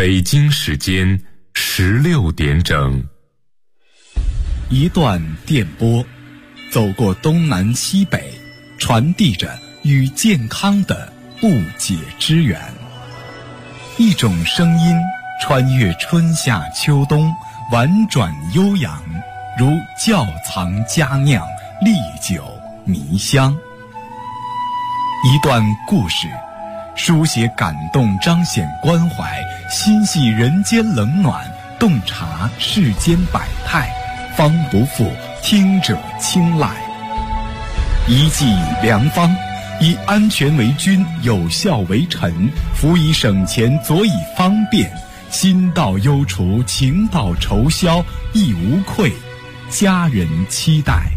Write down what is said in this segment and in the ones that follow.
北京时间16点整。 一段电波，走过东南西北，传递着与健康的不解之缘。一种声音穿越春夏秋冬，婉转悠扬，如窖藏佳酿，历久弥香。一段故事，书写感动，彰显关怀，心系人间冷暖，洞察世间百态，方不负听者青睐。一剂良方，以安全为君，有效为臣，辅以省钱，佐以方便，心到忧除，情到愁消，亦无愧，家人期待。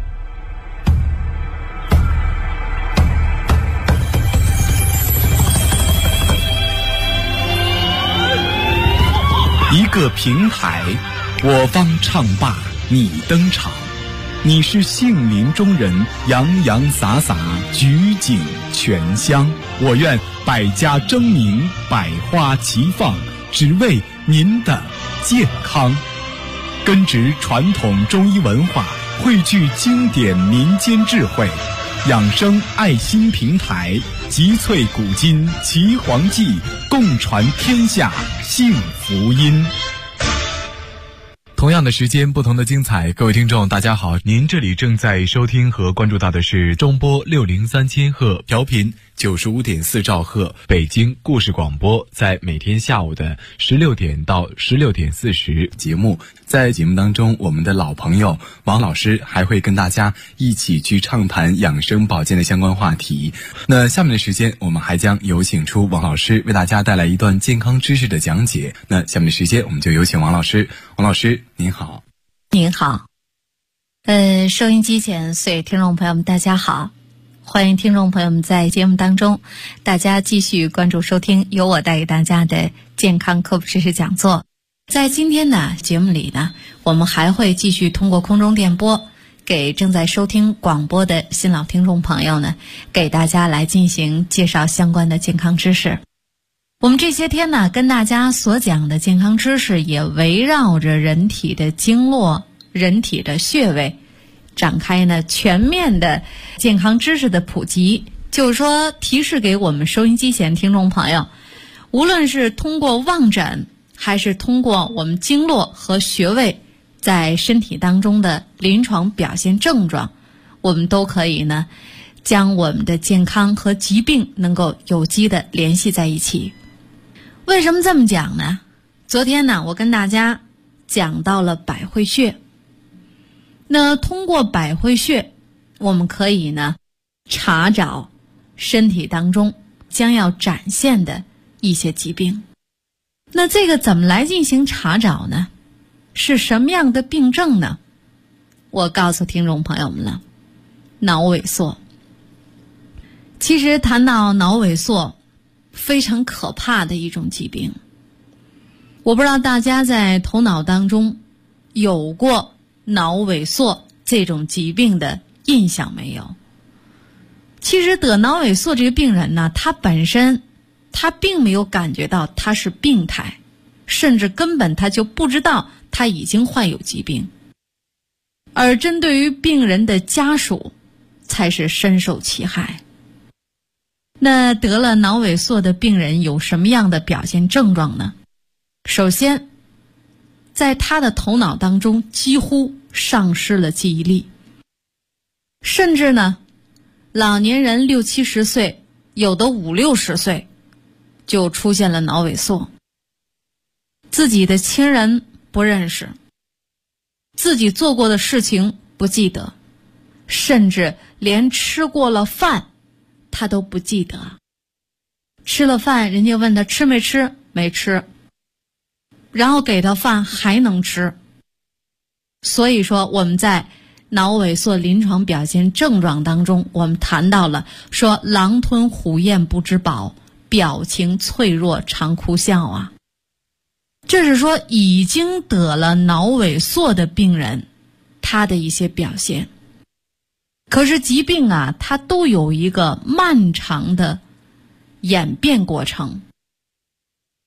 一个平台，我方唱罢你登场，你是杏林中人，洋洋洒洒，举景全香。我愿百家争鸣，百花齐放，只为您的健康。根植传统中医文化，汇聚经典民间智慧，养生爱心平台，集萃古今岐黄记，共传天下幸福音。同样的时间，不同的精彩。各位听众大家好，您这里正在收听和关注到的是中波603千赫调频95.4兆赫北京故事广播，在每天下午的16点到16点40节目。在节目当中，我们的老朋友王老师还会跟大家一起去畅谈养生保健的相关话题。那下面的时间，我们还将有请出王老师为大家带来一段健康知识的讲解。那下面的时间，我们就有请王老师。王老师您好。 您好。收音机前所有听众朋友们大家好，欢迎听众朋友们在节目当中大家继续关注收听由我带给大家的健康科普知识讲座。在今天的节目里呢，我们还会继续通过空中电波给正在收听广播的新老听众朋友呢，给大家来进行介绍相关的健康知识。我们这些天呢，跟大家所讲的健康知识也围绕着人体的经络、人体的穴位展开呢全面的健康知识的普及，就是说提示给我们收音机前听众朋友，无论是通过望诊，还是通过我们经络和穴位在身体当中的临床表现症状，我们都可以呢将我们的健康和疾病能够有机的联系在一起。为什么这么讲呢？昨天呢，我跟大家讲到了百会穴。那通过百会穴，我们可以呢查找身体当中将要展现的一些疾病。那这个怎么来进行查找呢？是什么样的病症呢？我告诉听众朋友们了，脑萎缩。其实谈到脑萎缩，非常可怕的一种疾病。我不知道大家在头脑当中有过脑萎缩这种疾病的印象没有？其实得脑萎缩这个病人呢，他本身他并没有感觉到他是病态，甚至根本他就不知道他已经患有疾病。而针对于病人的家属才是深受其害。那得了脑萎缩的病人有什么样的表现症状呢？首先，在他的头脑当中几乎丧失了记忆力，甚至呢，老年人60、70岁，有的50、60岁就出现了脑萎缩。自己的亲人不认识，自己做过的事情不记得，甚至连吃过了饭他都不记得。吃了饭，人家问他吃没吃，没吃，然后给他饭还能吃。所以说我们在脑萎缩临床表现症状当中，我们谈到了说狼吞虎咽不知饱，表情脆弱常哭笑啊。这是说已经得了脑萎缩的病人他的一些表现。可是疾病啊，它都有一个漫长的演变过程。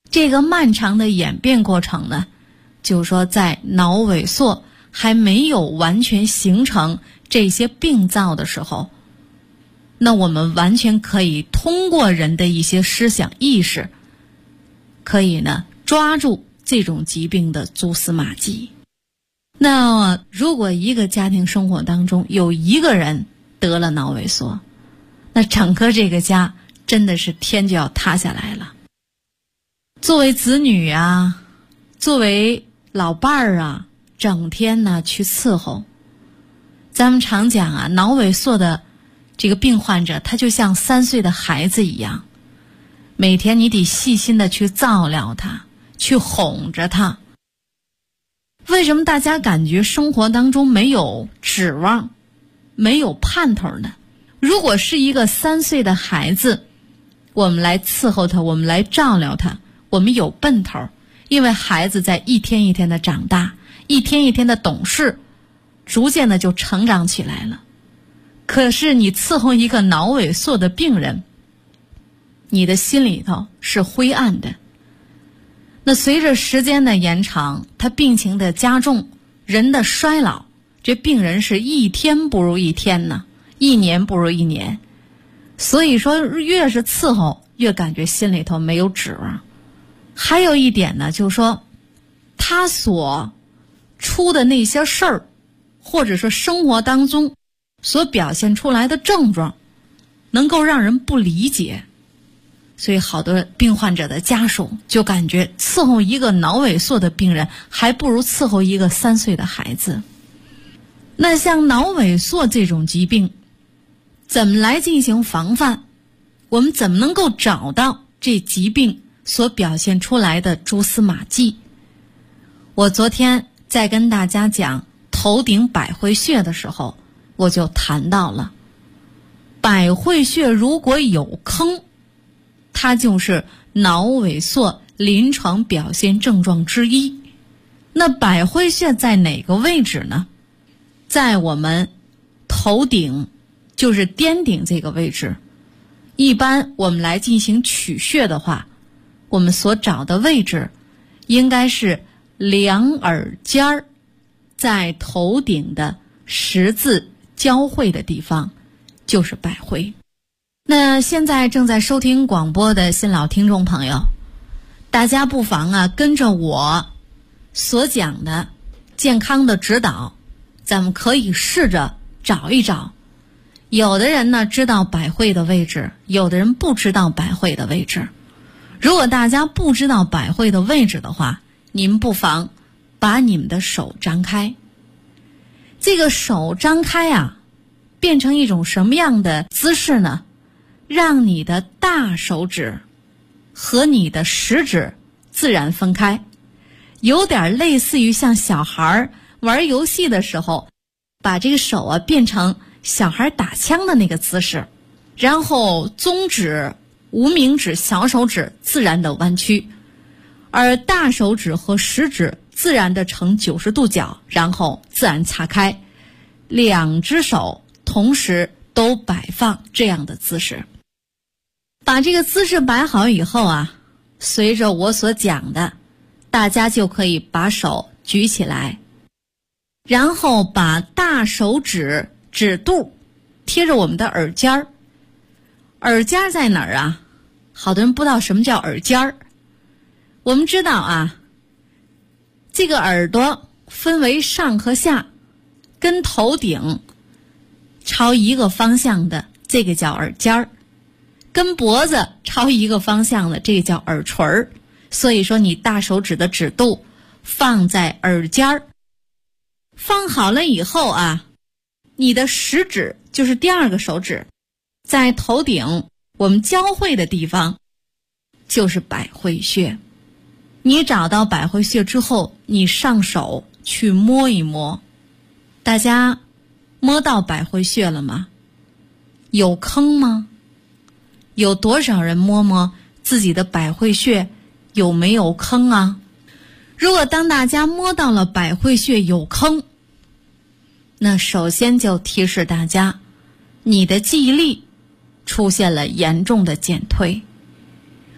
这个漫长的演变过程呢，就是说在脑萎缩还没有完全形成这些病灶的时候，那我们完全可以通过人的一些思想意识，可以呢抓住这种疾病的蛛丝马迹。那如果一个家庭生活当中有一个人得了脑萎缩，那整个这个家真的是天就要塌下来了。作为子女啊，作为老伴儿啊，整天呢去伺候。咱们常讲啊，脑萎缩的这个病患者，他就像3岁的孩子一样，每天你得细心的去照料他，去哄着他。为什么大家感觉生活当中没有指望，没有盼头呢？如果是一个3岁的孩子，我们来伺候他，我们来照料他，我们有奔头，因为孩子在一天一天的长大，一天一天的懂事，逐渐的就成长起来了。可是你伺候一个脑萎缩的病人，你的心里头是灰暗的。那随着时间的延长，他病情的加重，人的衰老，这病人是一天不如一天呢，一年不如一年。所以说越是伺候，越感觉心里头没有指望。还有一点呢，就是说他所出的那些事儿，或者说生活当中所表现出来的症状，能够让人不理解。所以好多病患者的家属就感觉伺候一个脑萎缩的病人，还不如伺候一个3岁的孩子。那像脑萎缩这种疾病，怎么来进行防范？我们怎么能够找到这疾病所表现出来的蛛丝马迹？我昨天在跟大家讲头顶百会穴的时候，我就谈到了百会穴如果有坑，它就是脑萎缩临床表现症状之一。那百会穴在哪个位置呢？在我们头顶，就是颠顶这个位置。一般我们来进行取穴的话，我们所找的位置应该是两耳尖儿在头顶的十字交汇的地方，就是百会。那现在正在收听广播的新老听众朋友，大家不妨啊跟着我所讲的健康的指导，咱们可以试着找一找。有的人呢知道百会的位置，有的人不知道百会的位置。如果大家不知道百会的位置的话，你们不妨把你们的手张开。这个手张开啊，变成一种什么样的姿势呢？让你的大手指和你的食指自然分开，有点类似于像小孩玩游戏的时候，把这个手啊变成小孩打枪的那个姿势，然后中指、无名指、小手指自然的弯曲，而大手指和食指自然的呈90度角，然后自然擦开，两只手同时都摆放这样的姿势。把这个姿势摆好以后啊，随着我所讲的，大家就可以把手举起来，然后把大手指指肚贴着我们的耳尖儿。耳尖儿在哪儿啊？好多人不知道什么叫耳尖儿。我们知道啊，这个耳朵分为上和下，跟头顶朝一个方向的，这个叫耳尖儿。跟脖子朝一个方向的，这个叫耳垂儿。所以说你大手指的指肚放在耳尖儿，放好了以后啊，你的食指就是第二个手指，在头顶我们交汇的地方就是百会穴。你找到百会穴之后，你上手去摸一摸。大家摸到百会穴了吗？有坑吗？有多少人摸摸自己的百会穴有没有坑啊？如果当大家摸到了百会穴有坑，那首先就提示大家，你的记忆力出现了严重的减退，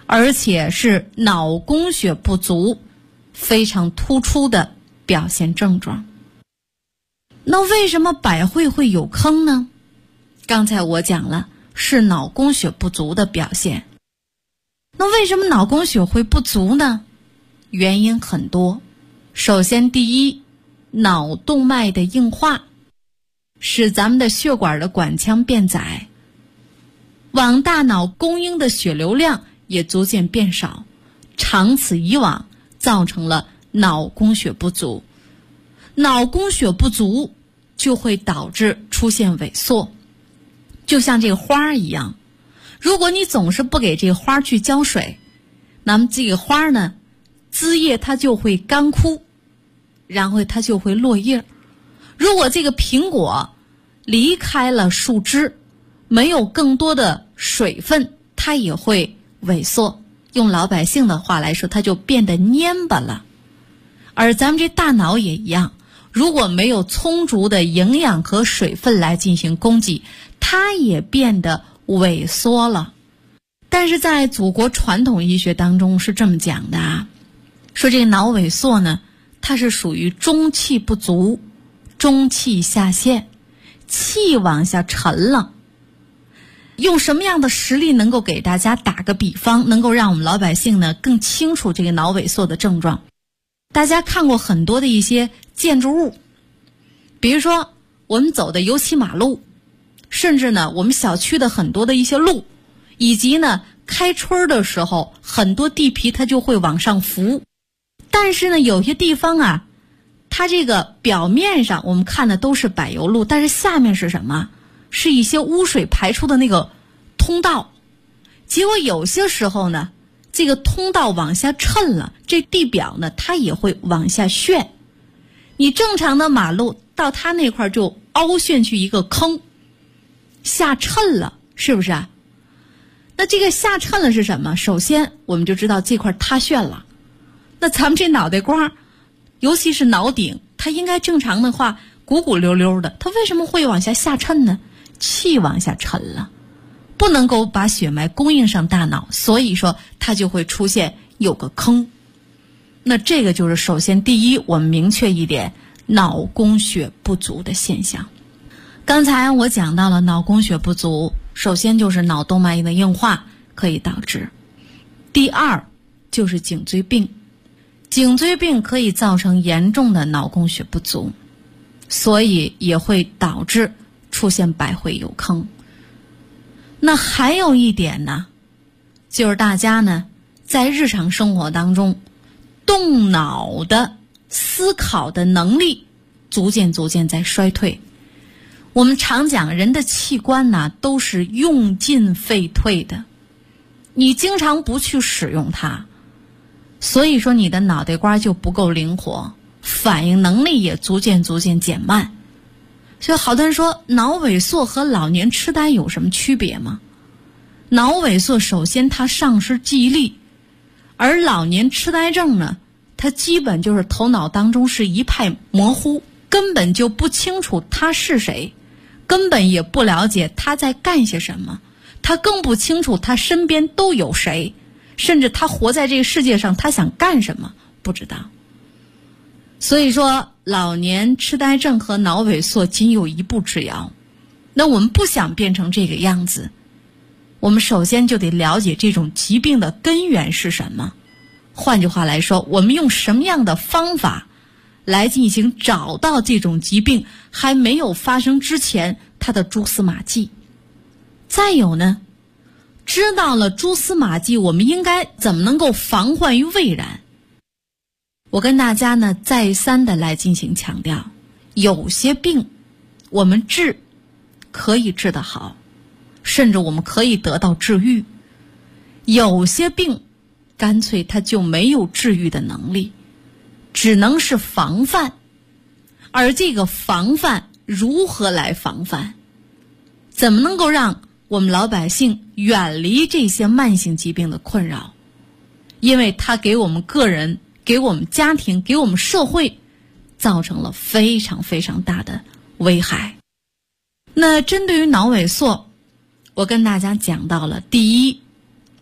而且是脑供血不足非常突出的表现症状。那为什么百会会有坑呢？刚才我讲了，是脑供血不足的表现。那为什么脑供血会不足呢？原因很多。首先，第一，脑动脉的硬化使咱们的血管的管腔变窄，往大脑供应的血流量也逐渐变少，长此以往造成了脑供血不足。脑供血不足就会导致出现萎缩，就像这个花一样，如果你总是不给这个花去浇水，那么这个花呢，枝叶它就会干枯，然后它就会落叶。如果这个苹果离开了树枝，没有更多的水分，它也会萎缩。用老百姓的话来说，它就变得蔫巴了。而咱们这大脑也一样，如果没有充足的营养和水分来进行供给，它也变得萎缩了。但是在祖国传统医学当中是这么讲的啊，说这个脑萎缩呢，它是属于中气不足，中气下陷，气往下沉了。用什么样的实例能够给大家打个比方，能够让我们老百姓呢更清楚这个脑萎缩的症状？大家看过很多的一些建筑物，比如说我们走的油漆马路，甚至呢我们小区的很多的一些路，以及呢开春的时候很多地皮它就会往上浮。但是呢有些地方啊，它这个表面上我们看的都是柏油路，但是下面是什么？是一些污水排出的那个通道。结果有些时候呢，这个通道往下抻了，这地表呢它也会往下陷。你正常的马路到它那块就凹陷去一个坑，下抻了，是不是啊？那这个下抻了是什么？首先我们就知道这块塌陷了。那咱们这脑袋瓜，尤其是脑顶，它应该正常的话鼓鼓溜溜的，它为什么会往下下抻呢？气往下沉了，不能够把血脉供应上大脑，所以说它就会出现有个坑。那这个就是首先第一，我们明确一点，脑供血不足的现象。刚才我讲到了脑供血不足，首先就是脑动脉的硬化可以导致，第二就是颈椎病。颈椎病可以造成严重的脑供血不足，所以也会导致出现百会有坑。那还有一点呢，就是大家呢在日常生活当中动脑的思考的能力逐渐在衰退。我们常讲人的器官呢都是用进废退的，你经常不去使用它，所以说你的脑袋瓜就不够灵活，反应能力也逐渐减慢。所以好多人说脑萎缩和老年痴呆有什么区别吗？脑萎缩首先它丧失记忆力，而老年痴呆症呢，它基本就是头脑当中是一派模糊，根本就不清楚他是谁，根本也不了解他在干些什么，他更不清楚他身边都有谁，甚至他活在这个世界上他想干什么不知道。所以说老年痴呆症和脑萎缩仅有一步之遥。那我们不想变成这个样子，我们首先就得了解这种疾病的根源是什么。换句话来说，我们用什么样的方法来进行找到这种疾病还没有发生之前它的蛛丝马迹。再有呢，知道了蛛丝马迹，我们应该怎么能够防患于未然。我跟大家呢再三的来进行强调，有些病我们治可以治得好，甚至我们可以得到治愈，有些病干脆它就没有治愈的能力，只能是防范。而这个防范如何来防范？怎么能够让我们老百姓远离这些慢性疾病的困扰？因为它给我们个人、给我们家庭、给我们社会造成了非常大的危害。那针对于脑萎缩，我跟大家讲到了，第一，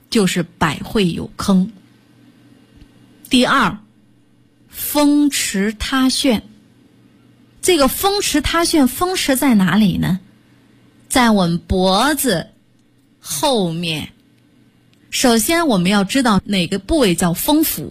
就是百会有坑。第二，风池塌陷。这个风池塌陷，风池在哪里呢？在我们脖子后面。首先我们要知道哪个部位叫风府。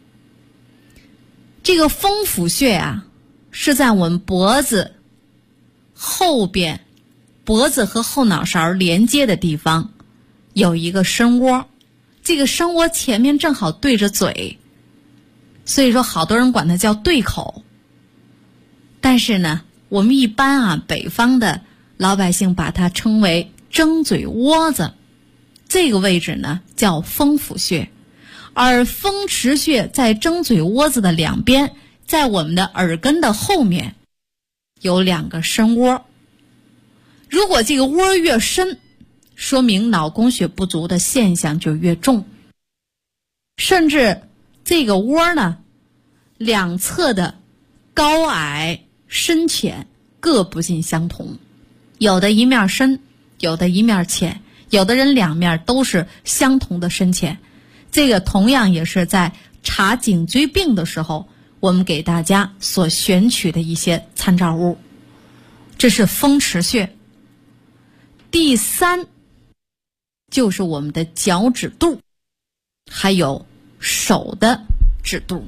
这个风府穴啊，是在我们脖子后边，脖子和后脑勺连接的地方有一个深窝，这个深窝前面正好对着嘴，所以说好多人管它叫对口。但是呢，我们一般北方的老百姓把它称为争嘴窝子，这个位置呢叫风府穴。而风池穴在争嘴窝子的两边，在我们的耳根的后面有两个深窝。如果这个窝越深，说明脑供血不足的现象就越重。甚至这个窝呢，两侧的高矮深浅各不尽相同，有的一面深，有的一面浅，有的人两面都是相同的深浅。这个同样也是在查颈椎病的时候，我们给大家所选取的一些参照物。这是风池穴。第三就是我们的脚趾肚，还有手的指肚。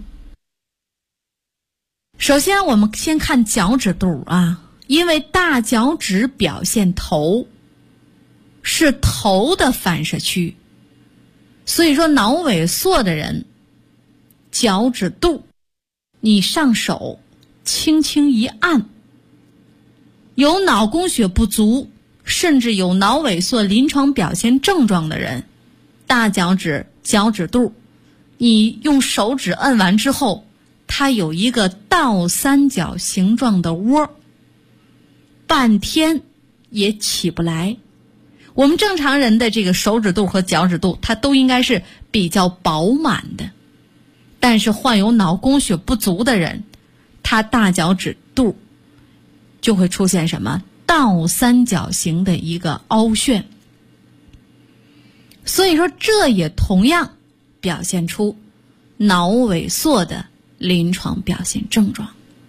首先我们先看脚趾肚因为大脚趾表现头，是头的反射区，所以说脑萎缩的人，脚趾肚你上手轻轻一按，有脑供血不足甚至有脑萎缩临床表现症状的人，大脚趾脚趾肚你用手指按完之后，它有一个倒三角形状的窝，半天也起不来。我们正常人的这个手指肚和脚趾肚，它都应该是比较饱满的，但是患有脑供血不足的人，他大脚趾肚就会出现什么倒三角形的一个凹陷。所以说这也同样表现出脑萎缩的临床表现症状。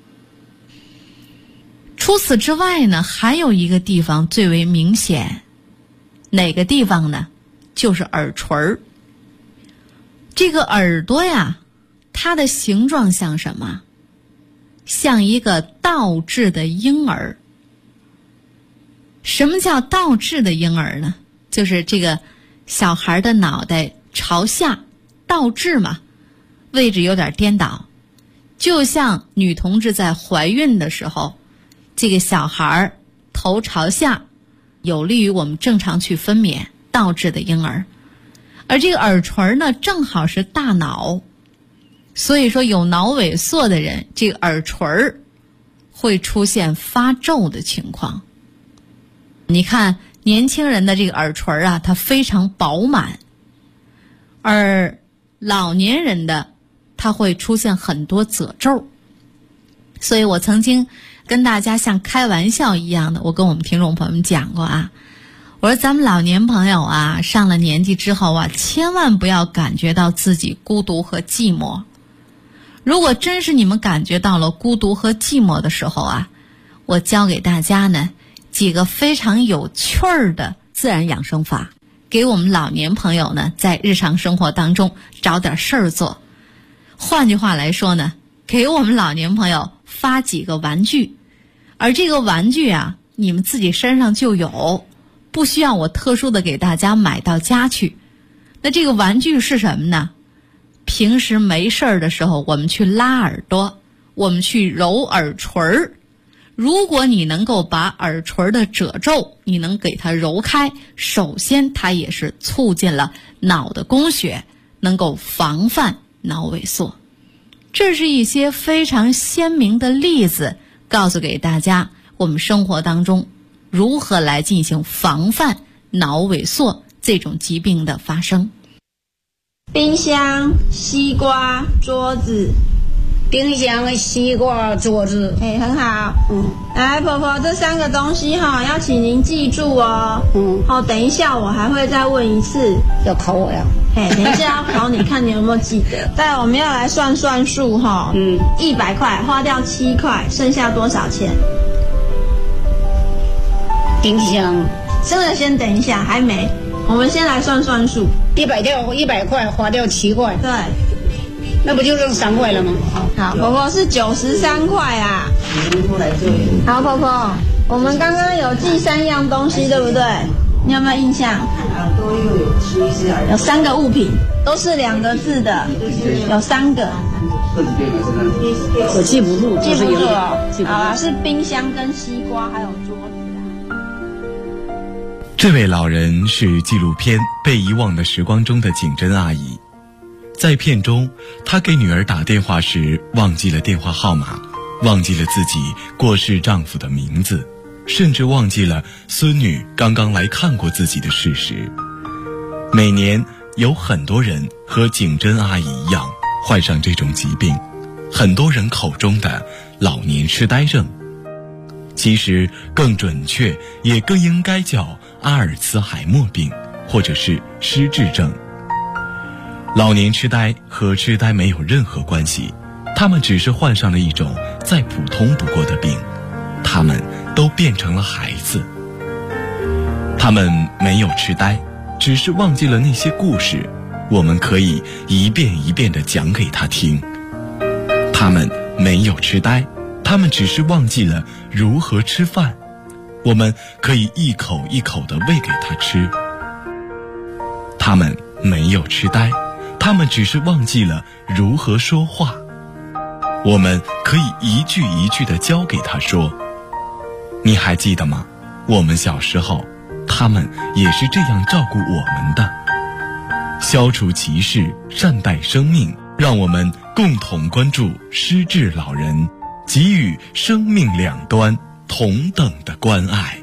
除此之外呢，还有一个地方最为明显，哪个地方呢？就是耳垂儿。这个耳朵呀，它的形状像什么？像一个倒置的婴儿。什么叫倒置的婴儿呢？就是这个小孩的脑袋朝下倒置嘛，位置有点颠倒，就像女同志在怀孕的时候，这个小孩头朝下，有利于我们正常去分娩，倒置的婴儿。而这个耳垂呢，正好是大脑，所以说有脑萎缩的人，这个耳垂会出现发皱的情况。你看年轻人的这个耳垂它非常饱满，而老年人的它会出现很多褶皱。所以我曾经跟大家像开玩笑一样的，我跟我们听众朋友们讲过我说咱们老年朋友上了年纪之后千万不要感觉到自己孤独和寂寞。如果真是你们感觉到了孤独和寂寞的时候我教给大家呢几个非常有趣儿的自然养生法，给我们老年朋友呢在日常生活当中找点事儿做。换句话来说呢，给我们老年朋友发几个玩具，而这个玩具你们自己身上就有，不需要我特殊的给大家买到家去。那这个玩具是什么呢？平时没事儿的时候，我们去拉耳朵，我们去揉耳垂儿。如果你能够把耳垂的褶皱你能给它揉开，首先它也是促进了脑的供血，能够防范脑萎缩。这是一些非常鲜明的例子，告诉给大家我们生活当中如何来进行防范脑萎缩这种疾病的发生。 冰箱、西瓜、桌子， 冰箱、西瓜、桌子。 很好。来，婆婆，这3个东西要请您记住哦。等一下我还会再问一次。 要考我呀？ 等一下要考你，看你有没有记得。再来，我们要来算数100块花掉7块，剩下多少钱？ 冰箱。 这个先等一下，还没。我们先来算数。 100块花掉7块。 对。 那不就剩3块了吗？ 好，婆婆是93块啊。好，婆婆，我们刚刚有记3样东西，对不对？你有没有印象？有3个物品，都是2个字的，有3个。 我记不住， 记不住哦。好啦，是冰箱跟西瓜还有桌子啊。 这位老人是纪录片《被遗忘的时光》中的景珍阿姨。在片中，她给女儿打电话时忘记了电话号码，忘记了自己过世丈夫的名字，甚至忘记了孙女刚刚来看过自己的事实。每年有很多人和景珍阿姨一样患上这种疾病，很多人口中的老年痴呆症，其实更准确也更应该叫阿尔茨海默病，或者是失智症。老年痴呆和痴呆没有任何关系，他们只是患上了一种再普通不过的病，他们都变成了孩子。他们没有痴呆，只是忘记了那些故事，我们可以一遍一遍地讲给他听。他们没有痴呆，他们只是忘记了如何吃饭，我们可以一口一口地喂给他吃。他们没有痴呆，他们只是忘记了如何说话，我们可以一句一句地教给他说。你还记得吗？我们小时候，他们也是这样照顾我们的。消除歧视，善待生命，让我们共同关注失智老人，给予生命两端同等的关爱。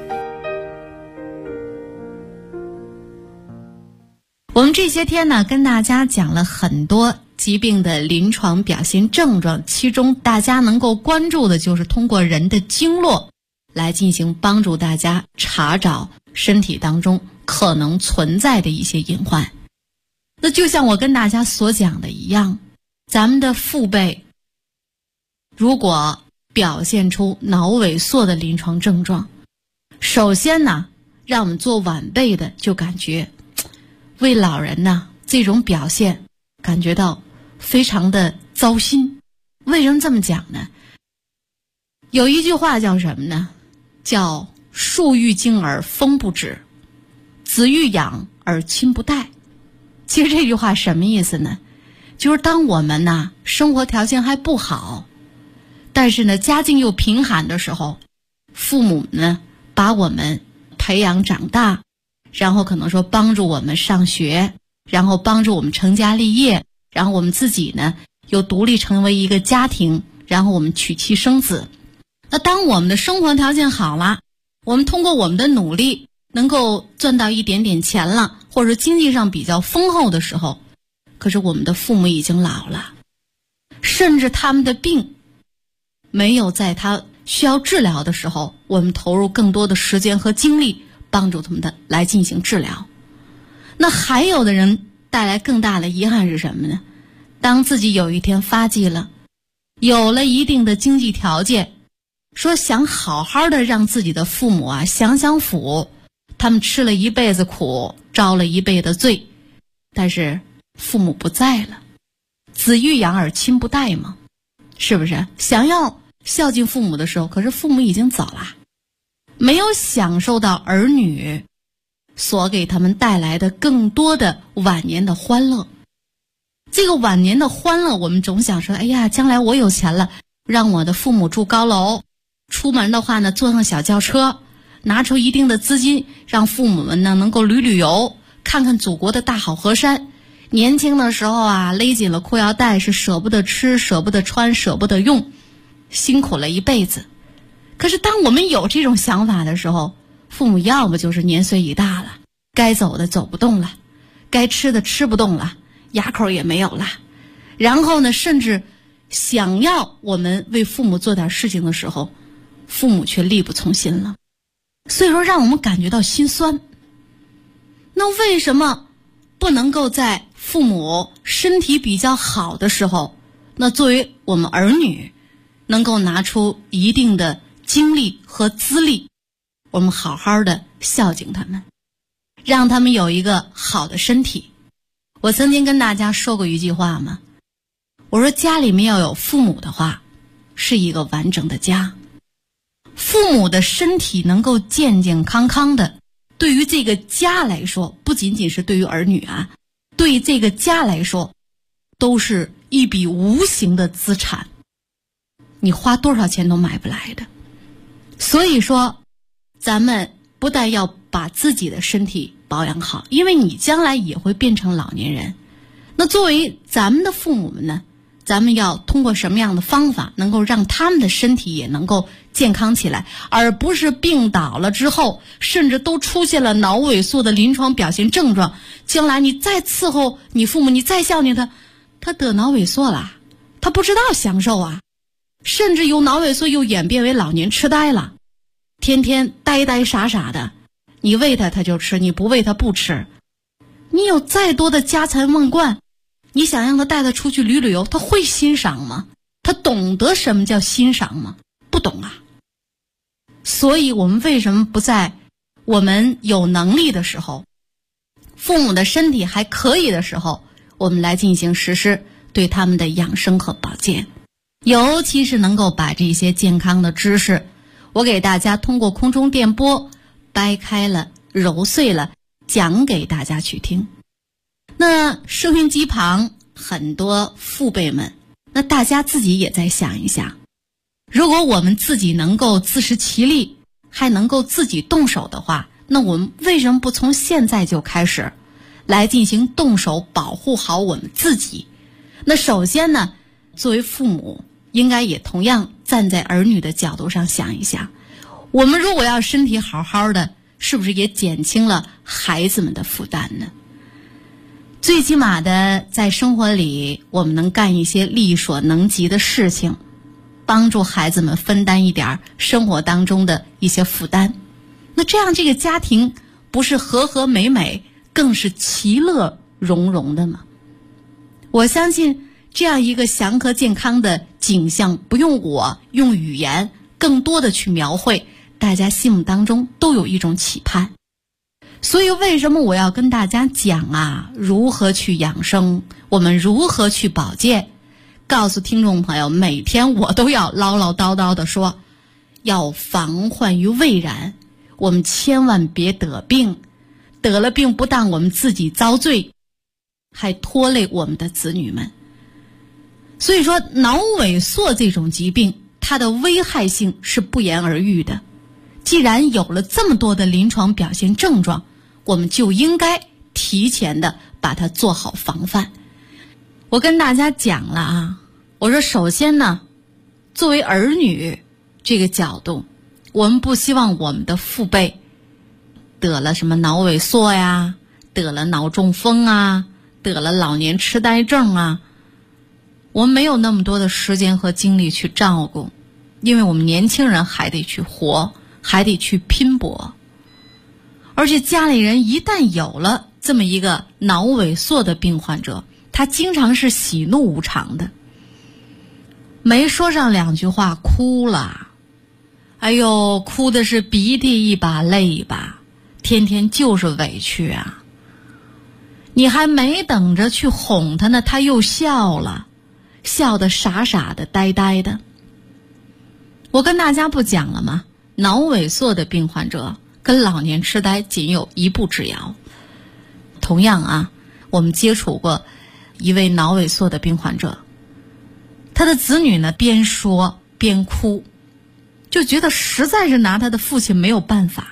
我们这些天呢，跟大家讲了很多疾病的临床表现症状，其中大家能够关注的就是通过人的经络来进行帮助大家查找身体当中可能存在的一些隐患。那就像我跟大家所讲的一样，咱们的父辈如果表现出脑萎缩的临床症状，首先呢，让我们做晚辈的就感觉为老人呢这种表现感觉到非常的糟心。为什么这么讲呢？有一句话叫什么呢？叫树欲静而风不止，子欲养而亲不待。其实这句话什么意思呢？就是当我们呢生活条件还不好，但是呢家境又贫寒的时候，父母呢把我们培养长大，然后可能说帮助我们上学，然后帮助我们成家立业，然后我们自己呢又独立成为一个家庭，然后我们娶妻生子。那当我们的生活条件好了，我们通过我们的努力能够赚到一点点钱了，或者经济上比较丰厚的时候，可是我们的父母已经老了，甚至他们的病没有在他需要治疗的时候，我们投入更多的时间和精力帮助他们的来进行治疗。那还有的人带来更大的遗憾是什么呢？当自己有一天发迹了，有了一定的经济条件，说想好好的让自己的父母啊享享福，他们吃了一辈子苦，遭了一辈子罪，但是父母不在了，子欲养而亲不待嘛，是不是？想要孝敬父母的时候，可是父母已经走了，没有享受到儿女所给他们带来的更多的晚年的欢乐。这个晚年的欢乐，我们总想说，哎呀，将来我有钱了，让我的父母住高楼，出门的话呢坐上小轿车，拿出一定的资金，让父母们呢能够旅游，看看祖国的大好河山。年轻的时候啊，勒紧了裤腰带，是舍不得吃，舍不得穿，舍不得用，辛苦了一辈子。可是当我们有这种想法的时候，父母要么就是年岁已大了，该走的走不动了，该吃的吃不动了，牙口也没有了，然后呢甚至想要我们为父母做点事情的时候，父母却力不从心了，所以说让我们感觉到心酸。那为什么不能够在父母身体比较好的时候，那作为我们儿女能够拿出一定的精力和资历，我们好好的孝敬他们，让他们有一个好的身体。我曾经跟大家说过一句话嘛，我说家里面要有父母的话，是一个完整的家。父母的身体能够健健康康的，对于这个家来说，不仅仅是对于儿女啊，对这个家来说，都是一笔无形的资产，你花多少钱都买不来的。所以说，咱们不但要把自己的身体保养好，因为你将来也会变成老年人。那作为咱们的父母们呢，咱们要通过什么样的方法能够让他们的身体也能够健康起来，而不是病倒了之后甚至都出现了脑萎缩的临床表现症状，将来你再伺候你父母，你再孝敬他，他得脑萎缩了，他不知道享受啊，甚至由脑萎缩又演变为老年痴呆了，天天呆呆傻傻的，你喂他他就吃，你不喂他不吃。你有再多的家财万贯，你想让他带他出去旅游，他会欣赏吗？他懂得什么叫欣赏吗？不懂啊。所以我们为什么不在我们有能力的时候，父母的身体还可以的时候，我们来进行实施对他们的养生和保健，尤其是能够把这些健康的知识，我给大家通过空中电波掰开了揉碎了讲给大家去听。那收音机旁很多父辈们，那大家自己也在想一想，如果我们自己能够自食其力，还能够自己动手的话，那我们为什么不从现在就开始来进行动手保护好我们自己？那首先呢，作为父母应该也同样站在儿女的角度上想一想，我们如果要身体好好的，是不是也减轻了孩子们的负担呢？最起码的在生活里我们能干一些力所能及的事情，帮助孩子们分担一点生活当中的一些负担，那这样这个家庭不是和和美美，更是其乐融融的吗？我相信这样一个祥和健康的景象，不用我用语言更多的去描绘，大家心目当中都有一种期盼。所以为什么我要跟大家讲啊，如何去养生，我们如何去保健，告诉听众朋友，每天我都要唠唠叨叨的说，要防患于未然，我们千万别得病，得了病不但我们自己遭罪，还拖累我们的子女们。所以说脑萎缩这种疾病，它的危害性是不言而喻的。既然有了这么多的临床表现症状，我们就应该提前的把它做好防范。我跟大家讲了啊，我说首先呢，作为儿女这个角度，我们不希望我们的父辈得了什么脑萎缩呀，得了脑中风啊，得了老年痴呆症啊，我们没有那么多的时间和精力去照顾，因为我们年轻人还得去活，还得去拼搏。而且家里人一旦有了这么一个脑萎缩的病患者，他经常是喜怒无常的，没说上两句话哭了，哎呦，哭的是鼻涕一把泪一把，天天就是委屈啊。你还没等着去哄他呢，他又笑了，笑得傻傻的呆呆的。我跟大家不讲了吗？脑萎缩的病患者跟老年痴呆仅有一步之遥。同样啊，我们接触过一位脑萎缩的病患者，他的子女呢边说边哭，就觉得实在是拿他的父亲没有办法。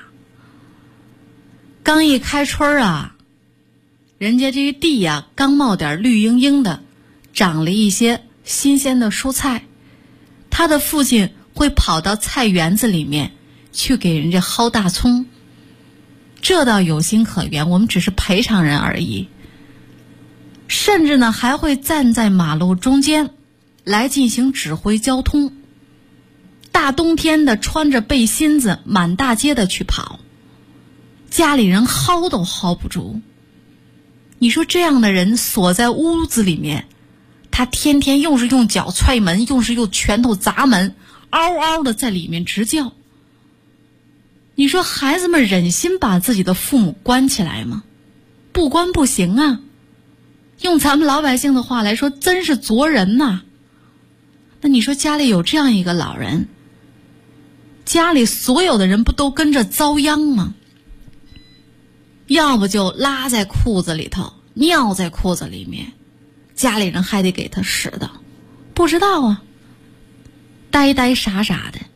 刚一开春啊，人家这地啊刚冒点绿莹莹的，长了一些新鲜的蔬菜，他的父亲会跑到菜园子里面去给人家薅大葱，这倒有心可原，我们只是赔偿人而已。甚至呢还会站在马路中间来进行指挥交通。大冬天的穿着背心子满大街的去跑，家里人薅都薅不住。你说这样的人锁在屋子里面，他天天又是用脚踹门，又是用拳头砸门，嗷嗷的在里面直叫。你说孩子们忍心把自己的父母关起来吗？不关不行啊。用咱们老百姓的话来说，真是啄人呐。那你说家里有这样一个老人，家里所有的人不都跟着遭殃吗？要不就拉在裤子里头，尿在裤子里面，家里人还得给他使的，不知道啊，呆呆傻傻的。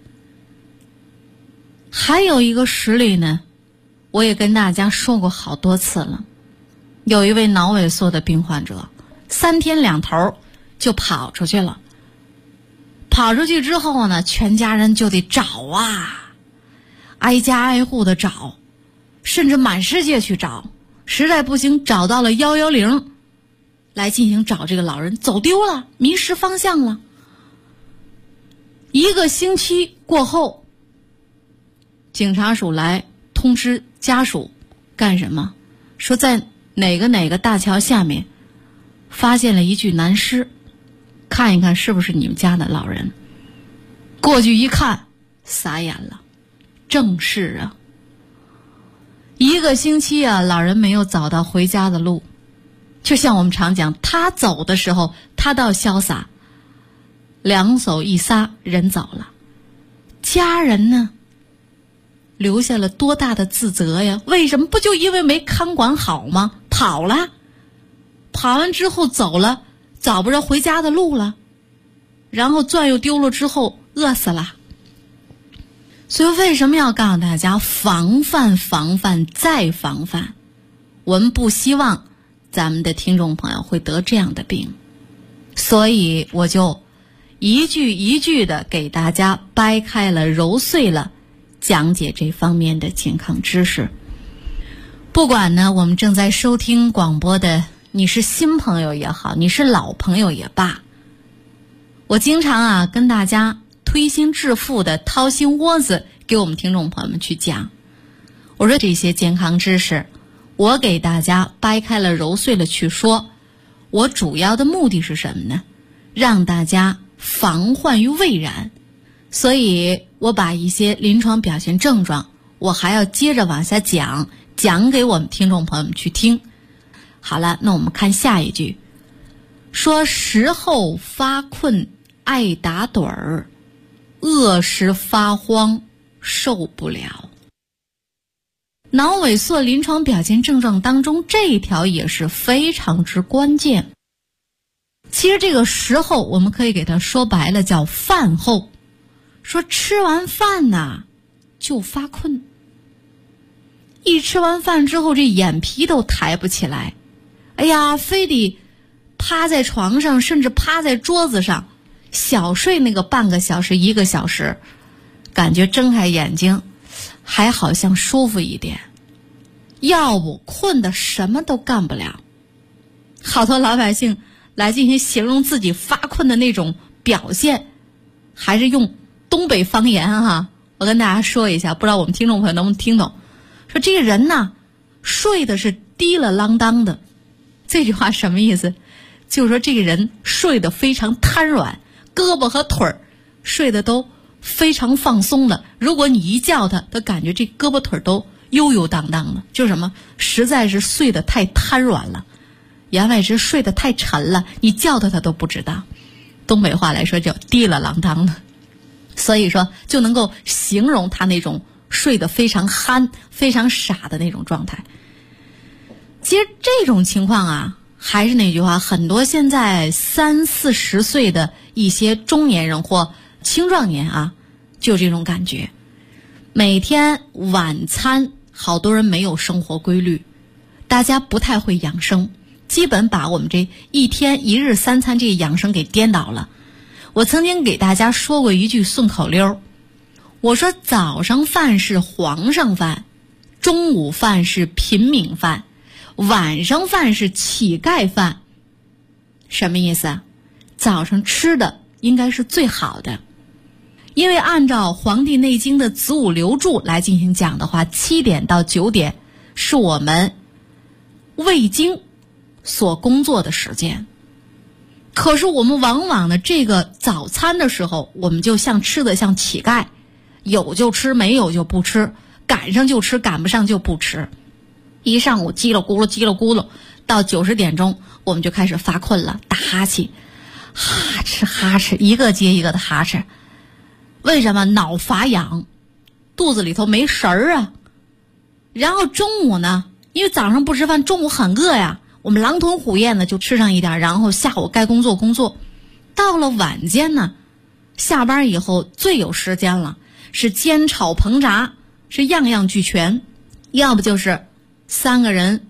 还有一个实例呢，我也跟大家说过好多次了。有一位脑萎缩的病患者，3天2头就跑出去了。跑出去之后呢，全家人就得找啊，挨家挨户的找，甚至满世界去找，实在不行找到了110来进行找这个老人，走丢了，迷失方向了。1个星期过后，警察署来通知家属干什么？说在哪个大桥下面发现了一具男尸，看一看是不是你们家的老人。过去一看，傻眼了，正是啊。1个星期啊，老人没有找到回家的路。就像我们常讲，他走的时候他倒潇洒，2手一撒人走了。家人呢留下了多大的自责呀？为什么？不就因为没看管好吗？跑了，跑完之后走了，找不着回家的路了，然后钻又丢了之后饿死了。所以为什么要告诉大家防范防范再防范？我们不希望咱们的听众朋友会得这样的病，所以我就一句一句的给大家掰开了揉碎了讲解这方面的健康知识。不管呢我们正在收听广播的你是新朋友也好，你是老朋友也罢，我经常跟大家推心置腹的掏心窝子给我们听众朋友们去讲。我说这些健康知识我给大家掰开了揉碎了去说，我主要的目的是什么呢？让大家防患于未然。所以我把一些临床表现症状我还要接着往下讲给我们听众朋友们去听。好了，那我们看下一句，说食后发困爱打盹儿，饿时发慌受不了。脑萎缩临床表现症状当中，这一条也是非常之关键。其实这个时候我们可以给它说白了叫饭后，说吃完饭呐就发困，一吃完饭之后这眼皮都抬不起来，哎呀，非得趴在床上，甚至趴在桌子上小睡那个半个小时1个小时，感觉睁开眼睛还好像舒服一点，要不困得什么都干不了。好多老百姓来进行形容自己发困的那种表现，还是用东北方言我跟大家说一下，不知道我们听众朋友能不能听懂。说这个人呐睡的是滴了啷当的，这句话什么意思？就是说这个人睡得非常瘫软，胳膊和腿儿睡得都非常放松的，如果你一叫他感觉这胳膊腿都悠悠荡荡的，就是什么？实在是睡得太瘫软了，言外之睡得太沉了，你叫他都不知道。东北话来说叫滴了啷当的，所以说就能够形容他那种睡得非常酣非常傻的那种状态。其实这种情况还是那句话，很多现在30-40岁的一些中年人或青壮年就这种感觉。每天晚餐好多人没有生活规律，大家不太会养生，基本把我们这一天1日3餐这个养生给颠倒了。我曾经给大家说过一句顺口溜，我说早上饭是皇上饭，中午饭是平民饭，晚上饭是乞丐饭。什么意思？早上吃的应该是最好的。因为按照《黄帝内经》的子午流注来进行讲的话，7点到9点是我们胃经所工作的时间。可是我们往往呢，这个早餐的时候，我们就吃的像乞丐，有就吃，没有就不吃，赶上就吃，赶不上就不吃。一上午叽了咕噜叽了咕噜，到90点钟我们就开始发困了，打哈欠，哈哧哈哧，一个接一个的哈哧。为什么？脑乏痒，肚子里头没食儿啊。然后中午呢，因为早上不吃饭，中午很饿呀，我们狼吞虎咽的就吃上一点，然后下午该工作工作。到了晚间呢，下班以后最有时间了，是煎炒烹炸，是样样俱全。要不就是3个人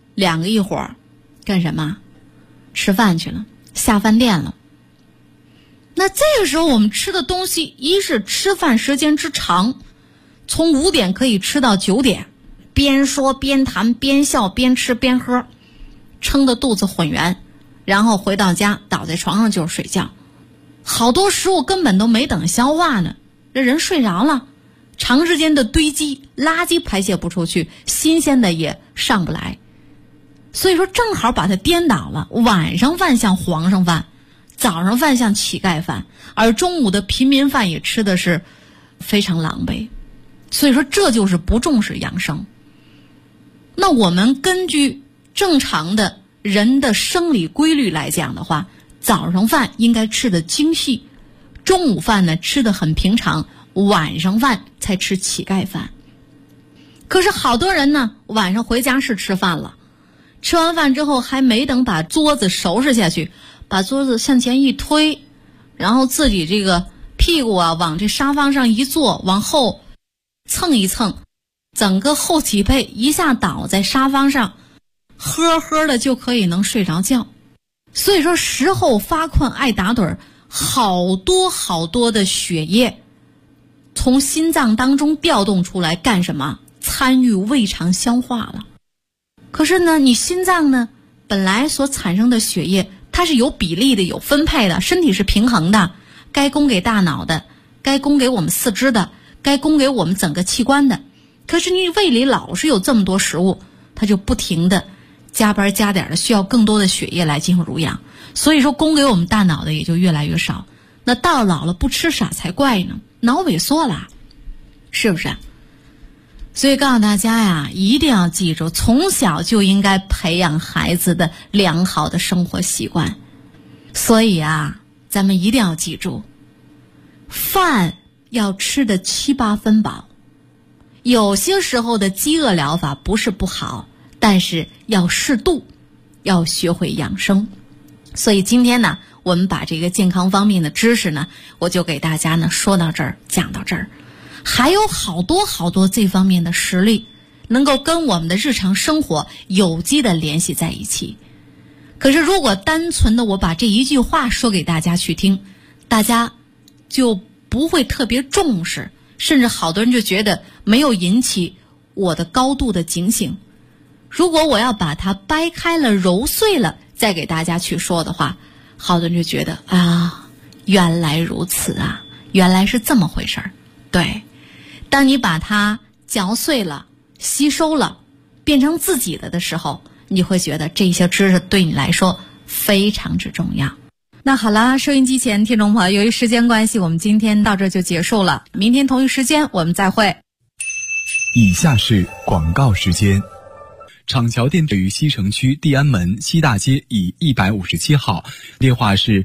2个一伙儿干什么？吃饭去了，下饭店了。那这个时候我们吃的东西，一是吃饭时间之长，从5点可以吃到9点，边说边谈边笑边吃边喝，撑得肚子浑圆，然后回到家倒在床上就是睡觉。好多食物根本都没等消化呢，这人睡着了，长时间的堆积，垃圾排泄不出去，新鲜的也上不来。所以说正好把它颠倒了，晚上饭像皇上饭，早上饭像乞丐饭，而中午的平民饭也吃的是非常狼狈。所以说这就是不重视养生。那我们根据正常的人的生理规律来讲的话，早上饭应该吃的精细，中午饭呢吃的很平常，晚上饭才吃乞丐饭。可是好多人呢，晚上回家是吃饭了，吃完饭之后还没等把桌子收拾下去，把桌子向前一推，然后自己这个屁股啊往这沙发上一坐，往后蹭一蹭，整个后脊背一下倒在沙发上，呵呵的就可以能睡着觉。所以说时候发困爱打盹儿，好多好多的血液从心脏当中调动出来干什么？参与胃肠消化了。可是呢，你心脏呢本来所产生的血液它是有比例的，有分配的，身体是平衡的，该供给大脑的，该供给我们四肢的，该供给我们整个器官的。可是你胃里老是有这么多食物，它就不停的加班加点的需要更多的血液来进行濡养，所以说供给我们大脑的也就越来越少。那到老了不吃啥才怪呢？脑萎缩了，是不是？所以告诉大家呀，一定要记住，从小就应该培养孩子的良好的生活习惯。所以啊，咱们一定要记住，饭要吃的7、8分饱。有些时候的饥饿疗法不是不好，但是要适度，要学会养生。所以今天呢，我们把这个健康方面的知识呢，我就给大家呢说到这儿，讲到这儿。还有好多好多这方面的实例，能够跟我们的日常生活有机的联系在一起。可是如果单纯的我把这一句话说给大家去听，大家就不会特别重视，甚至好多人就觉得没有引起我的高度的警醒。如果我要把它掰开了揉碎了再给大家去说的话，好多人就觉得啊，原来如此啊，原来是这么回事儿。对，当你把它嚼碎了吸收了变成自己的时候，你会觉得这些知识对你来说非常之重要。那好啦，收音机前听众朋友，由于时间关系，我们今天到这就结束了，明天同一时间我们再会。 以下是广告时间。厂桥店位于西城区地安门西大街以157号，电话是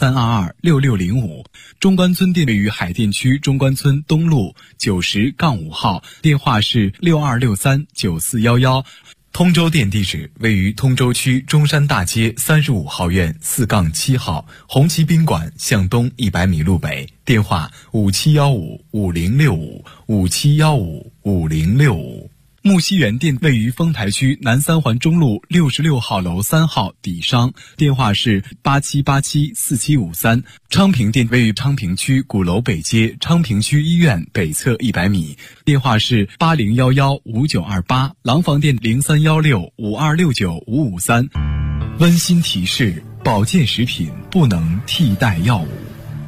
83226605。中关村店位于海淀区中关村东路90-5号，电话是62639411。通州店地址位于通州区中山大街35号院4-7号，红旗宾馆向东100米路北，电话57155065，57155065。木樨园店位于丰台区南三环中路66号楼3号底商，电话是87874753。昌平店位于昌平区鼓楼北街昌平区医院北侧100米，电话是80115928。廊坊店031652695553。温馨提示：保健食品不能替代药物。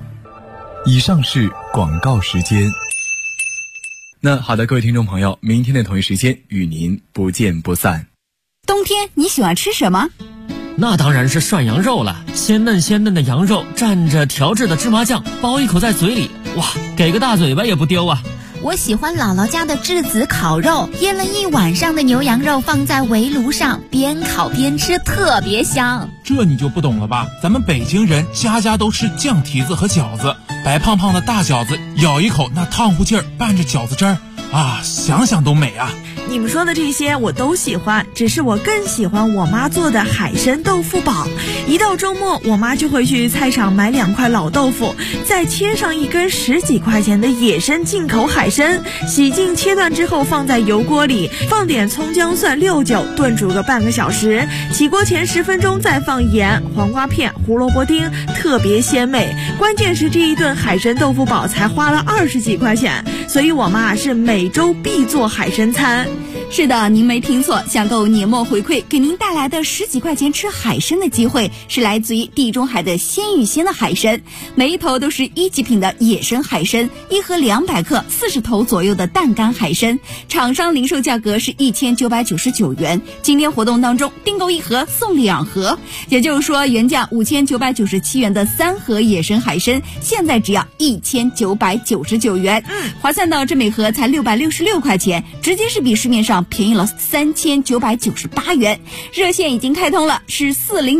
以上是广告时间。那好的，各位听众朋友，明天的同一时间与您不见不散。 冬天你喜欢吃什么？ 那当然是涮羊肉了，鲜嫩鲜嫩的羊肉蘸着调制的芝麻酱，包一口在嘴里，哇，给个大嘴巴也不丢啊。 我喜欢姥姥家的栀子烤肉，腌了一晚上的牛羊肉放在围炉上，边烤边吃，特别香。 这你就不懂了吧？咱们北京人家家都吃酱蹄子和饺子，白胖胖的大饺子，咬一口那烫乎劲儿，拌着饺子汁儿啊，想想都美啊。 你们说的这些我都喜欢，只是我更喜欢我妈做的海参豆腐煲。一到周末，我妈就会去菜场买2块老豆腐，再切上一根10几块钱的野生进口海参，洗净切断之后放在油锅里，放点葱姜蒜料酒炖煮个半个小时，起锅前10分钟再放盐、黄瓜片、胡萝卜丁，特别鲜美。关键是这一顿海参豆腐煲才花了20几块钱，所以我妈是每周必做海参餐。 是的，您没听错，享购年末回馈给您带来的10几块钱吃海参的机会，是来自于地中海的鲜芋仙的海参，每一头都是1级品的野生海参，一盒200克，40头左右的淡干海参，厂商零售价格是1999元，今天活动当中订购1盒送2盒，也就是说原价5997元的3盒野生海参，现在只要1999元，划算到这每盒才666块钱，直接是比市面上便宜了3998元。热线已经开通了，是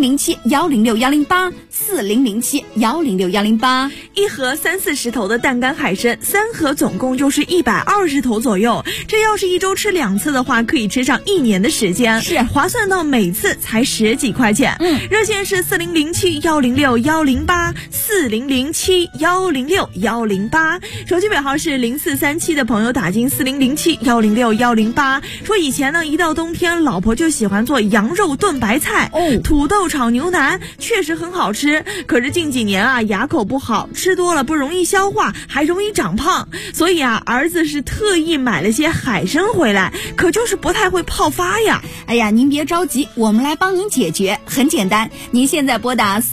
4007-106-108，4007-106-108。 一盒30-40头的淡干海参，3盒总共就是120头左右，这要是1周吃2次的话，可以吃上1年的时间， 是划算到每次才10几块钱。热线是4007-106-108，4007-106-108，手机尾号是0437的朋友打进4007-106-108。说以前呢，一到冬天，老婆就喜欢做羊肉炖白菜，土豆炒牛腩，确实很好吃。可是近几年啊，牙口不好，吃多了不容易消化，还容易长胖，所以啊，儿子是特意买了些海参回来，可就是不太会泡发呀。 哎呀，您别着急，我们来帮您解决，很简单，您现在拨打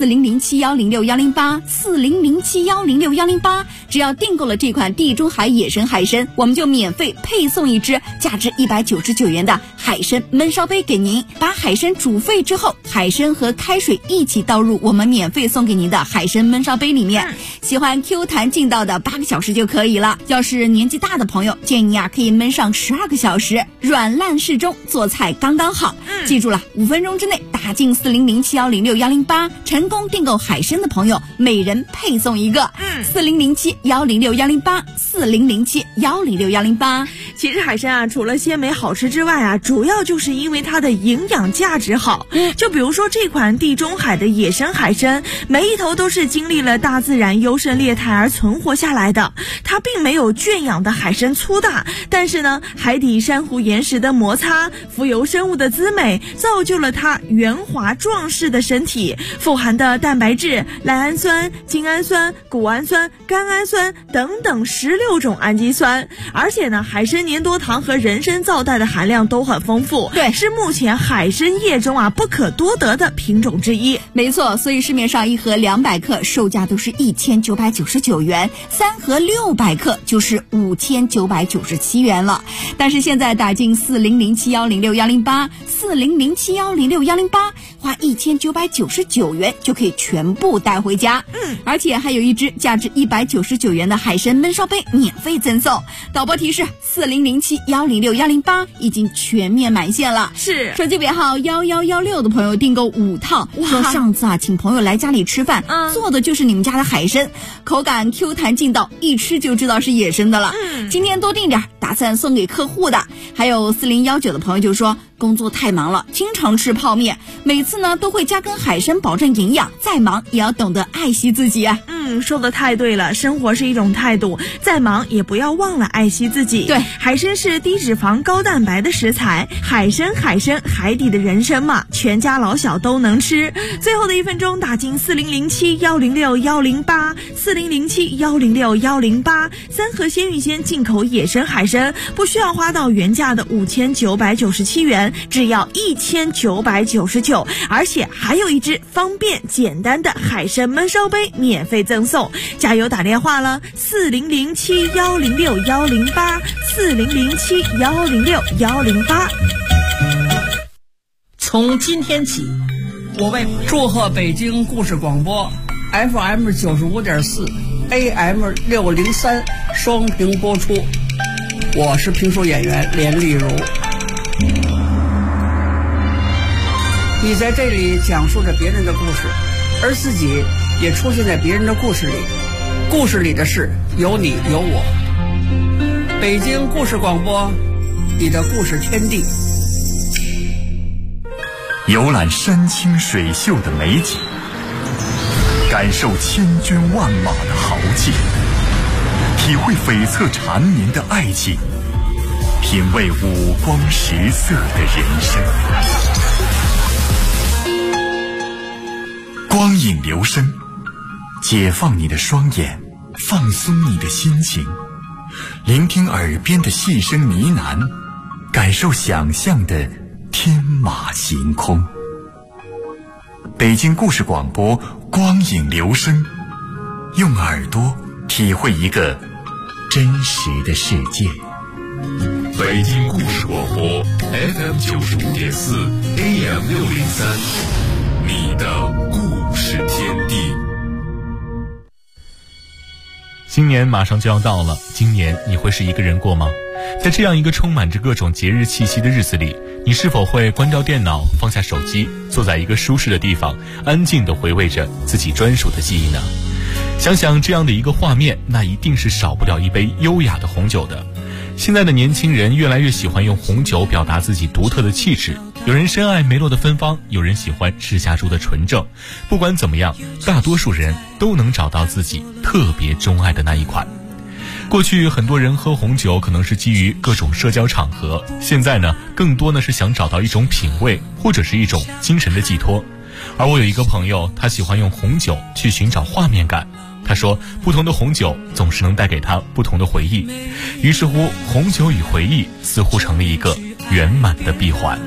4007-106-108，4007-106-108，只要订购了这款地中海野生海参，我们就免费配送一只价值199元的海参焖烧杯给您。把海参煮沸之后，海参和开水一起倒入我们免费送给您的海参焖烧杯里面，喜欢 Q 弹劲道的8个小时就可以了。要是年纪大的朋友，建议你可以焖上12个小时，软烂适中，做菜刚刚好。记住了，5分钟之内打进4007-106-108，成功订购海参的朋友，每人配送一个。4007-106-108，4007-106-108。 其实海参啊，除了鲜美好吃之外啊，主要就是因为它的营养价值好。就比如说这款地中海的野生海参，每一头都是经历了大自然优胜劣汰而存活下来的，它并没有圈养的海参粗大，但是呢，海底珊瑚岩石的摩擦、浮游生物的滋美，造就了它圆滑壮实的身体，富含的蛋白质、赖氨酸、精氨酸、谷氨酸、甘氨酸等等16种氨基酸，而且呢，海参粘多糖和人参皂苷的含量都很丰富， 对， 是目前海参叶中啊不可多得的品种之一。 没错，所以市面上1盒200克售价都是1999元，3盒600克就是5997元了。但是现在打进4007-106-108， 4007-106-108，花1999元就可以全部带回家，而且还有一只价值199元的海参焖烧杯免费赠送。导播提示，4007-106-108已经全面满线了。 是， 手机尾号1116的朋友订购5套，说上次啊请朋友来家里吃饭，做的就是你们家的海参，口感 Q 弹劲道，一吃就知道是野生的了。今天多订点，打算送给客户的。还有4019的朋友就说，工作太忙了，经常吃泡面，每次呢都会加根海参保证营养，再忙也要懂得爱惜自己啊。 说的太对了，生活是一种态度，再忙也不要忘了爱惜自己。 对， 海参是低脂肪高蛋白的食材，海参海底的人参嘛，全家老小都能吃。最后的1分钟打进4007-106-108， 4007-106-108， 3盒鲜芋仙进口野生海参，不需要花到原价的5997元，只要1999，而且还有一只方便简单的海参焖烧杯免费赠赠送，加油打电话了，4007106108，4007106108。 从今天起，我为祝贺北京故事广播 FM 95.4 AM 603双屏播出。我是评书演员连丽如。你在这里讲述着别人的故事，而自己也出现在别人的故事里。故事里的事有你有我。北京故事广播，你的故事天地。 游览山清水秀的美景，感受千军万马的豪气，体会悱恻缠绵的爱情，品味五光十色的人生。光影留声，解放你的双眼，放松你的心情，聆听耳边的细声呢喃，感受想象的天马行空。北京故事广播，光影留声，用耳朵体会一个真实的世界。 北京故事广播 FM 95.4 AM 603，你的故事天地。 新年马上就要到了，今年你会是一个人过吗？在这样一个充满着各种节日气息的日子里，你是否会关掉电脑，放下手机，坐在一个舒适的地方，安静地回味着自己专属的记忆呢？想想这样的一个画面，那一定是少不了一杯优雅的红酒的。现在的年轻人越来越喜欢用红酒表达自己独特的气质，有人深爱梅洛的芬芳，有人喜欢赤霞珠的纯正。不管怎么样，大多数人都能找到自己特别钟爱的那一款。过去很多人喝红酒可能是基于各种社交场合，现在呢，更多呢是想找到一种品味，或者是一种精神的寄托。而我有一个朋友，他喜欢用红酒去寻找画面感。他说，不同的红酒总是能带给他不同的回忆，于是乎，红酒与回忆似乎成了一个圆满的闭环。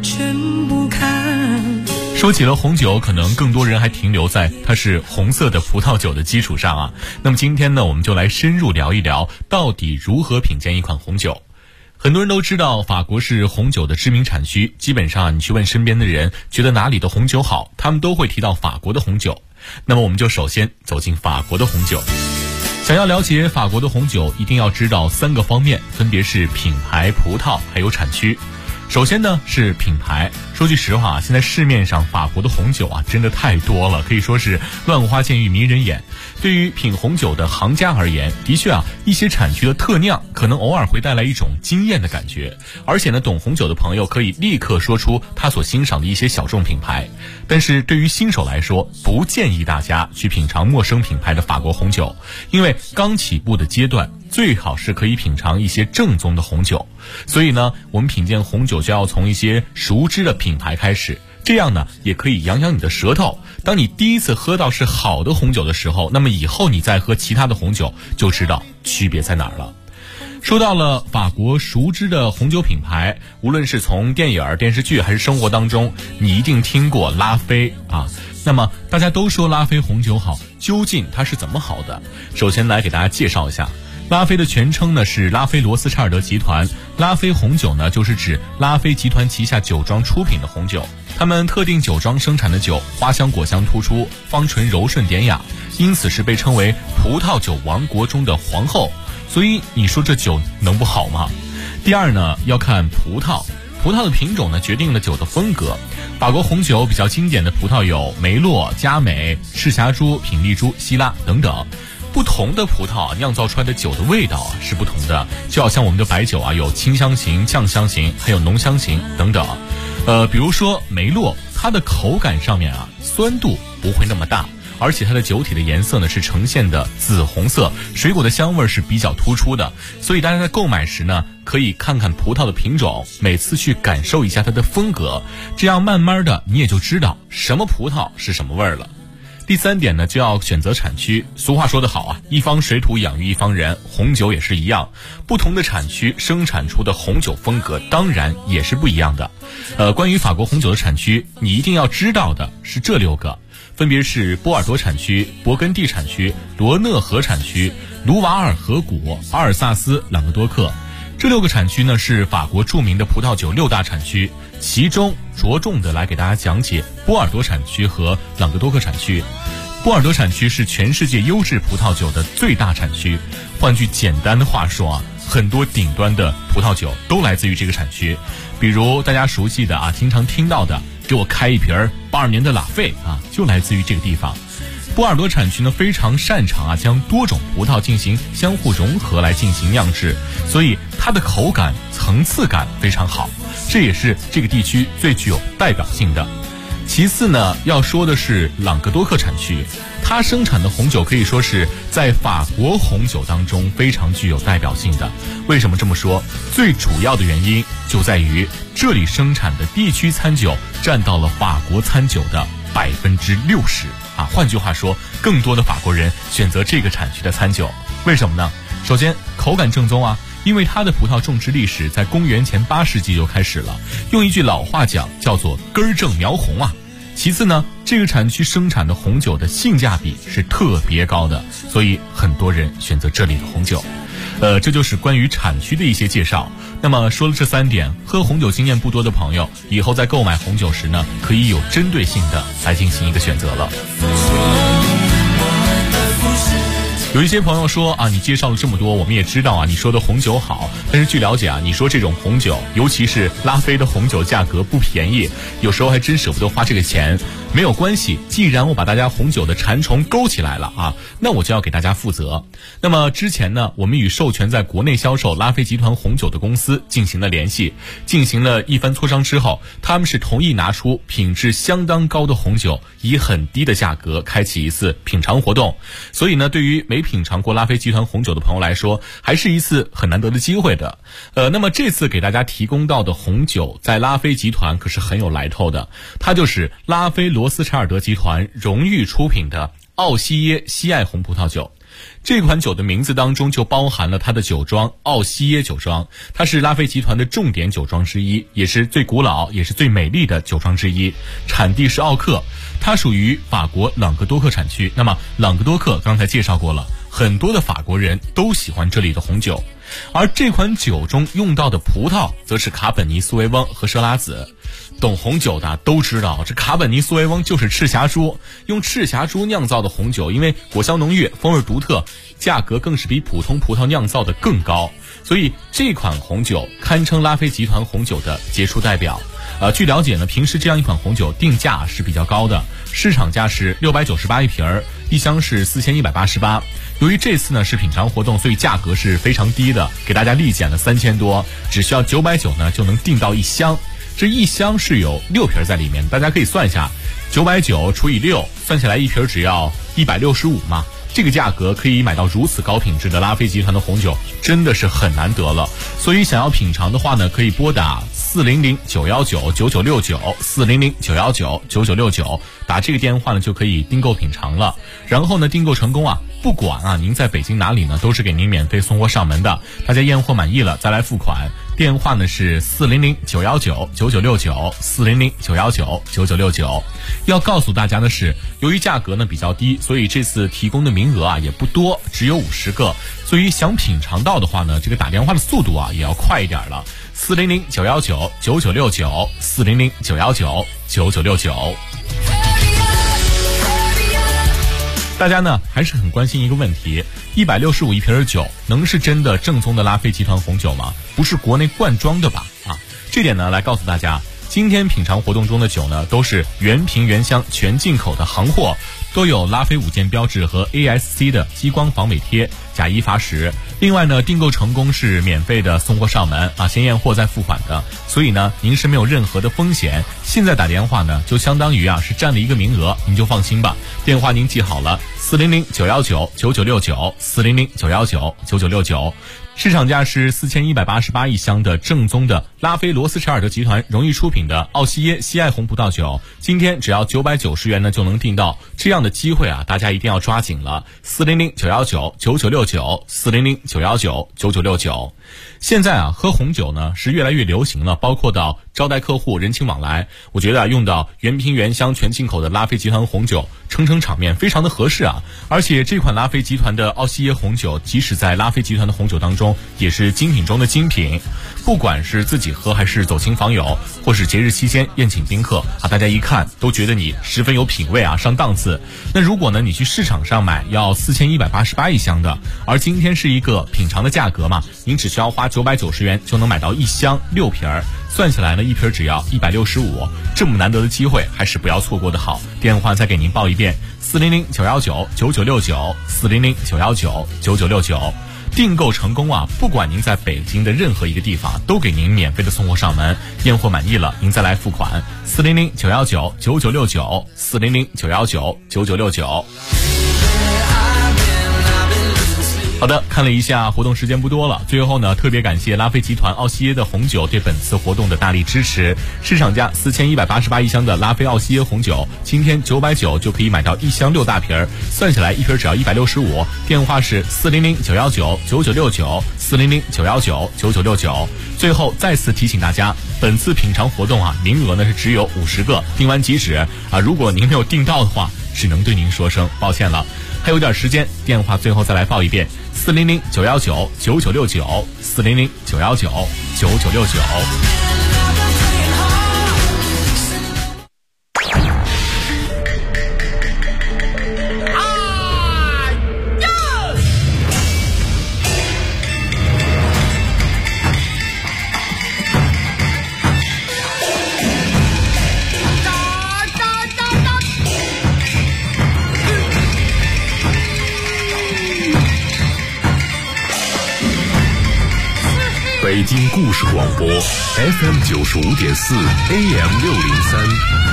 说起了红酒，可能更多人还停留在它是红色的葡萄酒的基础上啊。那么今天呢，我们就来深入聊一聊，到底如何品鉴一款红酒。很多人都知道法国是红酒的知名产区，基本上你去问身边的人，觉得哪里的红酒好，他们都会提到法国的红酒。那么我们就首先走进法国的红酒。想要了解法国的红酒，一定要知道3个方面，分别是品牌、葡萄还有产区。首先呢是品牌，说句实话，现在市面上法国的红酒啊真的太多了，可以说是乱花渐欲迷人眼。对于品红酒的行家而言，的确啊，一些产区的特酿可能偶尔会带来一种惊艳的感觉，而且呢，懂红酒的朋友可以立刻说出他所欣赏的一些小众品牌。但是对于新手来说，不建议大家去品尝陌生品牌的法国红酒，因为刚起步的阶段，最好是可以品尝一些正宗的红酒。所以呢，我们品鉴红酒就要从一些熟知的品牌开始，这样呢也可以养养你的舌头。当你第一次喝到是好的红酒的时候，那么以后你再喝其他的红酒就知道区别在哪儿了。说到了法国熟知的红酒品牌，无论是从电影、电视剧还是生活当中，你一定听过拉菲啊。那么大家都说拉菲红酒好，究竟它是怎么好的？首先来给大家介绍一下。拉菲的全称呢是拉菲罗斯查尔德集团，拉菲红酒呢就是指拉菲集团旗下酒庄出品的红酒，他们特定酒庄生产的酒花香果香突出，芳醇柔顺典雅，因此是被称为葡萄酒王国中的皇后。所以你说这酒能不好吗？第二呢，要看葡萄的品种呢决定了酒的风格。法国红酒比较经典的葡萄有梅洛、佳美、赤霞珠、品丽珠、希拉等等。不同的葡萄酿造出来的酒的味道是不同的，就好像我们的白酒啊，有清香型、酱香型，还有浓香型等等。比如说梅洛，它的口感上面啊，酸度不会那么大，而且它的酒体的颜色呢是呈现的紫红色，水果的香味是比较突出的。所以大家在购买时呢，可以看看葡萄的品种，每次去感受一下它的风格，这样慢慢的你也就知道什么葡萄是什么味儿了。第3点呢，就要选择产区。俗话说得好啊，一方水土养育一方人，红酒也是一样。不同的产区生产出的红酒风格当然也是不一样的。关于法国红酒的产区，你一定要知道的是这6个。 分别是波尔多产区、勃艮第产区、罗讷河产区、卢瓦尔河谷、阿尔萨斯、朗格多克。这6个产区呢是法国著名的葡萄酒6大产区，其中着重的来给大家讲解波尔多产区和朗格多克产区。波尔多产区是全世界优质葡萄酒的最大产区，换句简单的话说啊，很多顶端的葡萄酒都来自于这个产区。比如大家熟悉的经常听到的，给我开一瓶82年的拉菲就来自于这个地方。波尔多产区呢非常擅长将多种葡萄进行相互融合来进行酿制，所以它的口感层次感非常好，这也是这个地区最具有代表性的。其次呢，要说的是朗格多克产区，它生产的红酒可以说是在法国红酒当中非常具有代表性的。为什么这么说？最主要的原因就在于这里生产的地区餐酒占到了法国餐酒的60%换句话说，更多的法国人选择这个产区的餐酒。为什么呢？首先，口感正宗因为它的葡萄种植历史在公元前8世纪就开始了，用一句老话讲叫做根正苗红其次呢，这个产区生产的红酒的性价比是特别高的，所以很多人选择这里的红酒。这就是关于产区的一些介绍。那么说了这3点，喝红酒经验不多的朋友，以后在购买红酒时呢，可以有针对性的来进行一个选择了。有一些朋友说你介绍了这么多，我们也知道你说的红酒好，但是据了解你说这种红酒，尤其是拉菲的红酒价格不便宜，有时候还真舍不得花这个钱。没有关系，既然我把大家红酒的馋虫勾起来了那我就要给大家负责。那么之前呢，我们与授权在国内销售拉菲集团红酒的公司进行了联系，进行了一番磋商之后，他们是同意拿出品质相当高的红酒，以很低的价格开启一次品尝活动。所以呢，对于没品尝过拉菲集团红酒的朋友来说，还是一次很难得的机会的。那么这次给大家提供到的红酒，在拉菲集团可是很有来头的，它就是拉菲罗斯柴尔德集团荣誉出品的奥西耶西爱红葡萄酒。这款酒的名字当中就包含了它的酒庄奥西耶酒庄，它是拉菲集团的重点酒庄之一，也是最古老也是最美丽的酒庄之一，产地是奥克，它属于法国朗格多克产区。那么朗格多克刚才介绍过了，很多的法国人都喜欢这里的红酒，而这款酒中用到的葡萄则是卡本尼苏维翁和佘拉子。懂红酒的都知道，这卡本尼苏维翁就是赤霞珠，用赤霞珠酿造的红酒，因为果香浓郁，风味独特，价格更是比普通葡萄酿造的更高，所以这款红酒堪称拉菲集团红酒的杰出代表。据了解呢，平时这样一款红酒定价是比较高的，市场价是698一瓶，一箱是4188。由于这次呢是品尝活动，所以价格是非常低的，给大家立减了3000多，只需要990呢就能订到一箱。这一箱是有6瓶在里面，大家可以算一下，990除以6，算起来一瓶只要165嘛。这个价格可以买到如此高品质的拉菲集团的红酒，真的是很难得了。所以想要品尝的话呢，可以拨打400-919-9969，400-919-9969，打这个电话呢就可以订购品尝了。然后呢，订购成功不管您在北京哪里呢，都是给您免费送货上门的。大家验货满意了再来付款，电话呢是400-919-9969，400-919-9969。要告诉大家的是，由于价格呢比较低，所以这次提供的名额也不多，只有50个。所以想品尝到的话呢，这个打电话的速度也要快一点了。400-919-9969，400-919-9969。大家呢还是很关心一个问题，165一瓶酒能是真的正宗的拉菲集团红酒吗？不是国内灌装的吧？这点呢来告诉大家，今天品尝活动中的酒呢都是原瓶原箱全进口的行货，都有拉菲5件标志和 ASC 的激光防伪贴，假一罚10。另外呢，订购成功是免费的送货上门先验货再付款的，所以呢您是没有任何的风险。现在打电话呢就相当于是占了一个名额，您就放心吧。电话您记好了，400-919-9969，400-919-9969。市场价是4188一箱的正宗的拉菲罗斯柴尔德集团荣誉出品的奥西耶西爱红葡萄酒，今天只要990元呢就能订到，这样的机会啊，大家一定要抓紧了。400-919-9969，400-919-9969。现在啊，喝红酒呢是越来越流行了，包括到招待客户、人情往来，我觉得啊，用到原瓶原香全进口的拉菲集团红酒，撑场面非常的合适啊。而且这款拉菲集团的奥西耶红酒，即使在拉菲集团的红酒当中，也是精品中的精品。不管是自己喝还是走亲访友，或是节日期间宴请宾客啊，大家一看都觉得你十分有品味啊，上档次。那如果呢你去市场上买要4188一箱的，而今天是一个品尝的价格嘛，您只需要花990元就能买到一箱6瓶儿，算起来呢一瓶只要165，这么难得的机会还是不要错过的好。电话再给您报一遍：400-919-9969，400-919-9969。订购成功啊，不管您在北京的任何一个地方，都给您免费的送货上门。验货满意了，您再来付款。400-919-9969，400-919-9969。好的，看了一下活动时间不多了，最后呢，特别感谢拉菲集团奥西耶的红酒对本次活动的大力支持。市场价4188一箱的拉菲奥西耶红酒，今天990就可以买到一箱6大瓶儿，算起来一瓶只要165。电话是400-919-9969，400-919-9969。最后再次提醒大家，本次品尝活动啊，名额呢是只有50个，订完即止啊。如果您没有订到的话，只能对您说声抱歉了。还有点时间，电话最后再来报一遍：400-919-9969，400-919-9969。 北京故事广播 FM95.4 AM603，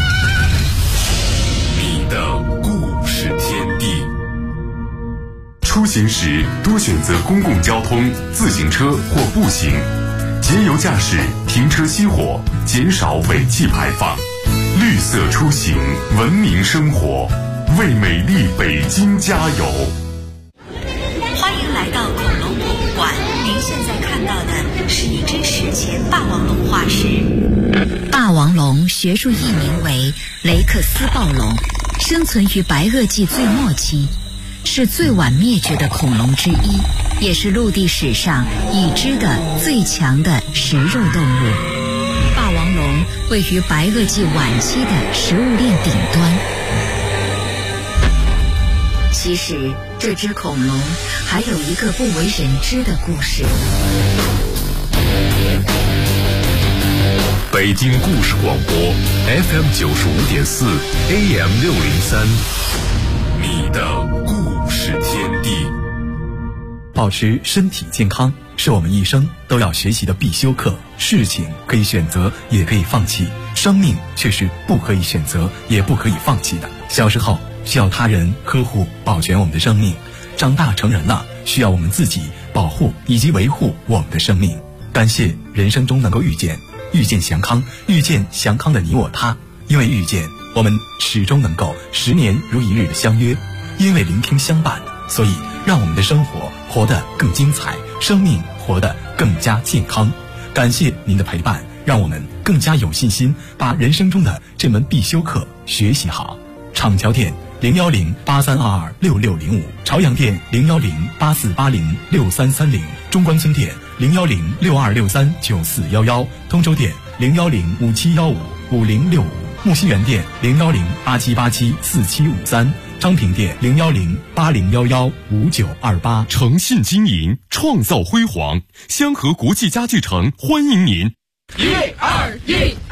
你的故事天地。出行时多选择公共交通、自行车或步行，节油驾驶，停车熄火，减少尾气排放，绿色出行，文明生活，为美丽北京加油！ 欢迎来到恐龙博物馆，您现在看到的是一只史前霸王龙化石。 霸王龙学术译名为雷克斯暴龙，生存于白垩纪最末期，是最晚灭绝的恐龙之一，也是陆地史上已知的最强的食肉动物。霸王龙位于白垩纪晚期的食物链顶端。其实这只恐龙还有一个不为人知的故事。 北京故事广播 FM95.4 AM603，你的故事天地。 保持身体健康是我们一生都要学习的必修课。事情可以选择，也可以放弃，生命却是不可以选择，也不可以放弃的。小时候需要他人呵护保全我们的生命，长大成人了需要我们自己保护以及维护我们的生命。感谢人生中能够遇见祥康，遇见祥康的你我他。因为遇见，我们始终能够10年如一日的相约；因为聆听相伴，所以让我们的生活活得更精彩，生命活得更加健康。感谢您的陪伴，让我们更加有信心把人生中的这门必修课学习好。厂桥店010-8322-6605，朝阳店010-8480-6330，中关村店010-6263-9411，通州店010-5715-5065，木樨园店010-8787-4753，昌平店010-8011-5928。 诚信经营，创造辉煌，香河国际家具城欢迎您。 1、2、1。